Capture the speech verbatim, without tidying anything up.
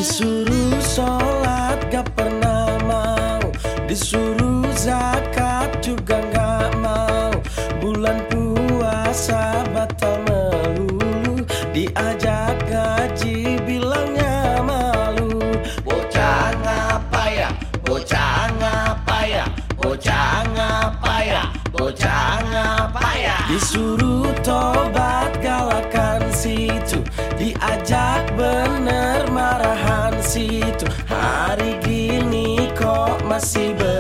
Disuruh sholat gak pernah mau, disuruh zakat juga gak mau. Bulan puasa batal melulu, diajak gaji bilangnya malu. Bocah ngapa ya, bocah ngapa ya, bocah ngapa ya, bocah ngapa ya. Disuruh tobat galakan situ, diajak bener marahan situ. Hari gini kok masih ber